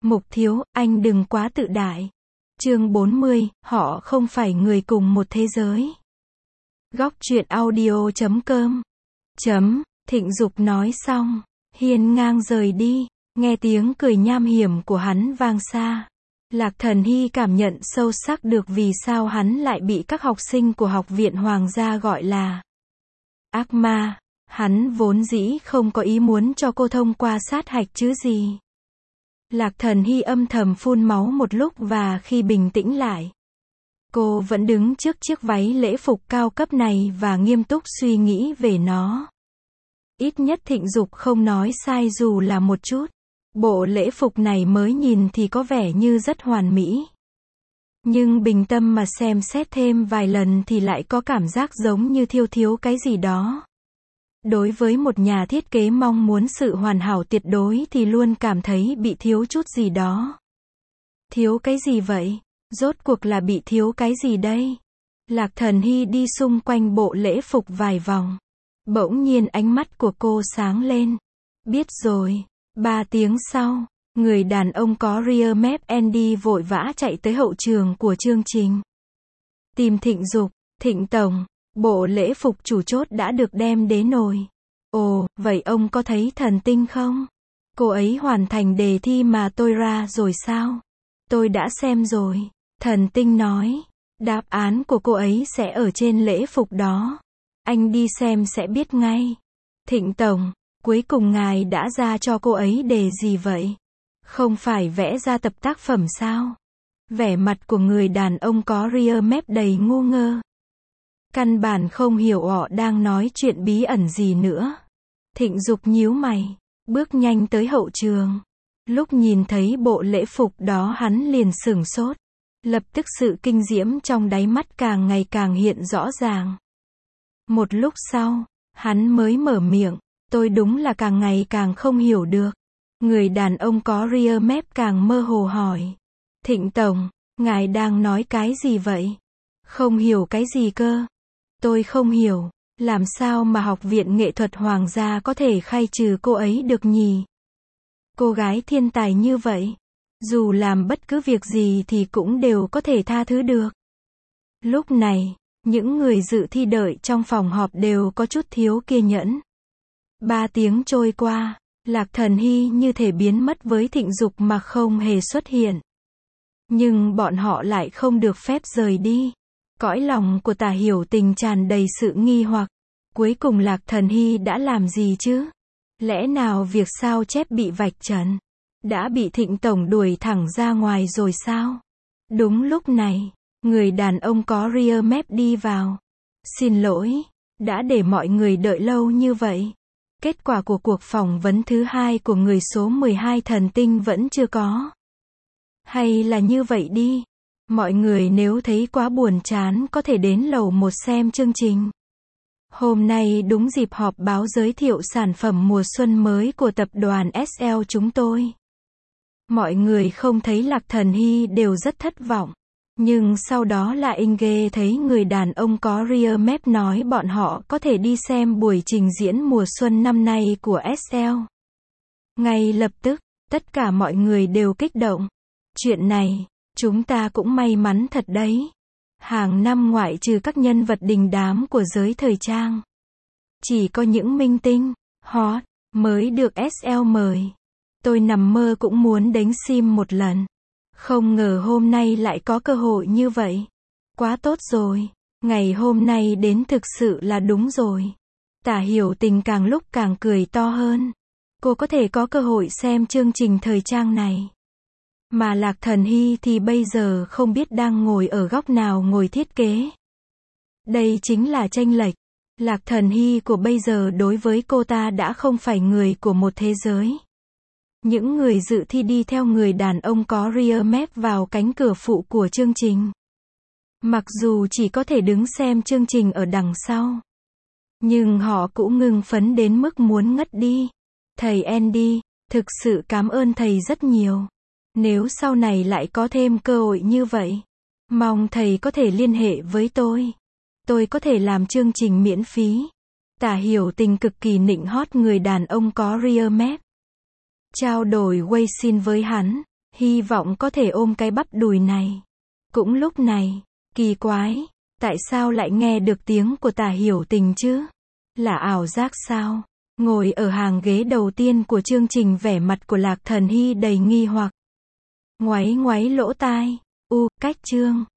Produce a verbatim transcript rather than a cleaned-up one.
Mục thiếu, anh đừng quá tự đại. Chương bốn mươi, họ không phải người cùng một thế giới. Góc truyện audio chấm com. Chấm, Thịnh Dục nói xong, hiên ngang rời đi, nghe tiếng cười nham hiểm của hắn vang xa. Lạc Thần Hy cảm nhận sâu sắc được vì sao hắn lại bị các học sinh của học viện Hoàng gia gọi là ác ma. Hắn vốn dĩ không có ý muốn cho cô thông qua sát hạch chứ gì. Lạc Thần Hy âm thầm phun máu một lúc và khi bình tĩnh lại, cô vẫn đứng trước chiếc váy lễ phục cao cấp này và nghiêm túc suy nghĩ về nó. Ít nhất Thịnh Dục không nói sai dù là một chút. Bộ lễ phục này mới nhìn thì có vẻ như rất hoàn mỹ. Nhưng bình tâm mà xem xét thêm vài lần thì lại có cảm giác giống như thiếu thiếu cái gì đó. Đối với một nhà thiết kế mong muốn sự hoàn hảo tuyệt đối thì luôn cảm thấy bị thiếu chút gì đó. Thiếu cái gì vậy? Rốt cuộc là bị thiếu cái gì đây? Lạc Thần Hy đi xung quanh bộ lễ phục vài vòng. Bỗng nhiên ánh mắt của cô sáng lên. Biết rồi. Ba tiếng sau, người đàn ông có rear map Andy vội vã chạy tới hậu trường của chương trình. Tìm Thịnh Dục. Thịnh Tổng, bộ lễ phục chủ chốt đã được đem đến rồi. Ồ, vậy ông có thấy thần tinh không? Cô ấy hoàn thành đề thi mà tôi ra rồi sao? Tôi đã xem rồi. Thần tinh nói, đáp án của cô ấy sẽ ở trên lễ phục đó. Anh đi xem sẽ biết ngay. Thịnh Tổng, cuối cùng ngài đã ra cho cô ấy đề gì vậy? Không phải vẽ ra tập tác phẩm sao? Vẻ mặt của người đàn ông có rear map đầy ngu ngơ. Căn bản không hiểu họ đang nói chuyện bí ẩn gì nữa. Thịnh Dục nhíu mày, bước nhanh tới hậu trường. Lúc nhìn thấy bộ lễ phục đó hắn liền sửng sốt. Lập tức sự kinh diễm trong đáy mắt càng ngày càng hiện rõ ràng. Một lúc sau, hắn mới mở miệng. Tôi đúng là càng ngày càng không hiểu được. Người đàn ông có rear map càng mơ hồ hỏi. Thịnh Tổng, ngài đang nói cái gì vậy? Không hiểu cái gì cơ? Tôi không hiểu. Làm sao mà học viện nghệ thuật Hoàng gia có thể khai trừ cô ấy được nhỉ? Cô gái thiên tài như vậy, dù làm bất cứ việc gì thì cũng đều có thể tha thứ được. Lúc này, những người dự thi đợi trong phòng họp đều có chút thiếu kiên nhẫn. Ba tiếng trôi qua, Lạc Thần Hy như thể biến mất với Thịnh Dục mà không hề xuất hiện. Nhưng bọn họ lại không được phép rời đi. Cõi lòng của Tả Hiểu Tình tràn đầy sự nghi hoặc. Cuối cùng Lạc Thần Hy đã làm gì chứ? Lẽ nào việc sao chép bị vạch trần? Đã bị Thịnh Tổng đuổi thẳng ra ngoài rồi sao? Đúng lúc này, người đàn ông có rear map đi vào. Xin lỗi, đã để mọi người đợi lâu như vậy. Kết quả của cuộc phỏng vấn thứ hai của người số mười hai thần tinh vẫn chưa có. Hay là như vậy đi. Mọi người nếu thấy quá buồn chán có thể đến lầu một xem chương trình. Hôm nay đúng dịp họp báo giới thiệu sản phẩm mùa xuân mới của tập đoàn ét lờ chúng tôi. Mọi người không thấy Lạc Thần Hy đều rất thất vọng. Nhưng sau đó lại Inge thấy người đàn ông có rear map nói bọn họ có thể đi xem buổi trình diễn mùa xuân năm nay của ét lờ. Ngay lập tức, tất cả mọi người đều kích động. Chuyện này, chúng ta cũng may mắn thật đấy. Hàng năm ngoại trừ các nhân vật đình đám của giới thời trang, chỉ có những minh tinh, hot, mới được ét lờ mời. Tôi nằm mơ cũng muốn đánh sim một lần. Không ngờ hôm nay lại có cơ hội như vậy. Quá tốt rồi. Ngày hôm nay đến thực sự là đúng rồi. Tả Hiểu Tình càng lúc càng cười to hơn. Cô có thể có cơ hội xem chương trình thời trang này. Mà Lạc Thần Hy thì bây giờ không biết đang ngồi ở góc nào ngồi thiết kế. Đây chính là chênh lệch. Lạc Thần Hy của bây giờ đối với cô ta đã không phải người của một thế giới. Những người dự thi đi theo người đàn ông có rear map vào cánh cửa phụ của chương trình. Mặc dù chỉ có thể đứng xem chương trình ở đằng sau, nhưng họ cũng ngưng phấn đến mức muốn ngất đi. Thầy Andy, thực sự cảm ơn thầy rất nhiều. Nếu sau này lại có thêm cơ hội như vậy, mong thầy có thể liên hệ với tôi. Tôi có thể làm chương trình miễn phí. Tả Hiểu Tình cực kỳ nịnh hót người đàn ông có rear map. Trao đổi Weixin với hắn, Hy vọng có thể ôm cái bắp đùi này. Cũng lúc này, kỳ quái, tại sao lại nghe được tiếng của Tả Hiểu Tình chứ? Là ảo giác sao? Ngồi ở hàng ghế đầu tiên của chương trình, vẻ mặt của Lạc Thần Hy đầy nghi hoặc. Ngoáy ngoáy lỗ tai. U, cách chương.